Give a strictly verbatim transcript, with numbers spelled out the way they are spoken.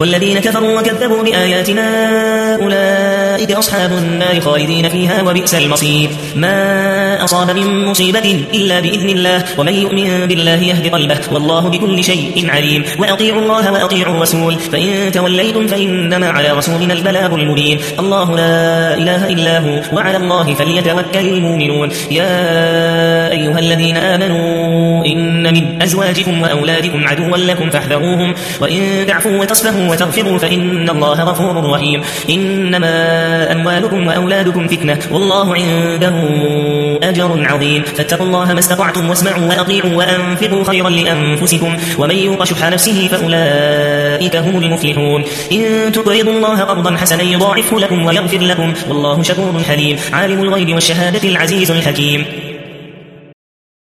والذين كفروا وكذبوا بآياتنا أولئك أصحاب النار خالدين فيها وبئس المصير. ما أصاب من مصيبة إلا بإذن الله ومن يؤمن بالله يهد قلبه والله بكل شيء عليم. وأطيعوا الله وأطيعوا الرسول فإن توليتم فإنما على رسولنا البلاغ المبين. الله لا إله إلا هو وعلى الله فليتوكل المؤمنون. يا أيها الذين آمنوا إن من أزواجكم وأولادكم عدوا لكم فاحذروهم وإن تعفوا وتصفحوا وتغفروا فإن الله غفور رحيم. إنما أموالكم وأولادكم فتنة والله عنده أجر عظيم. فاتقوا الله ما استطعتم واسمعوا وأطيعوا وأنفقوا خيرا لأنفسكم ومن يوق شح نفسه فأولئك هم المفلحون. إن تقرضوا الله قرضا حسنا يضاعفه لكم ويغفر لكم والله شكور حليم. عالم الغيب والشهادة العزيز الحكيم.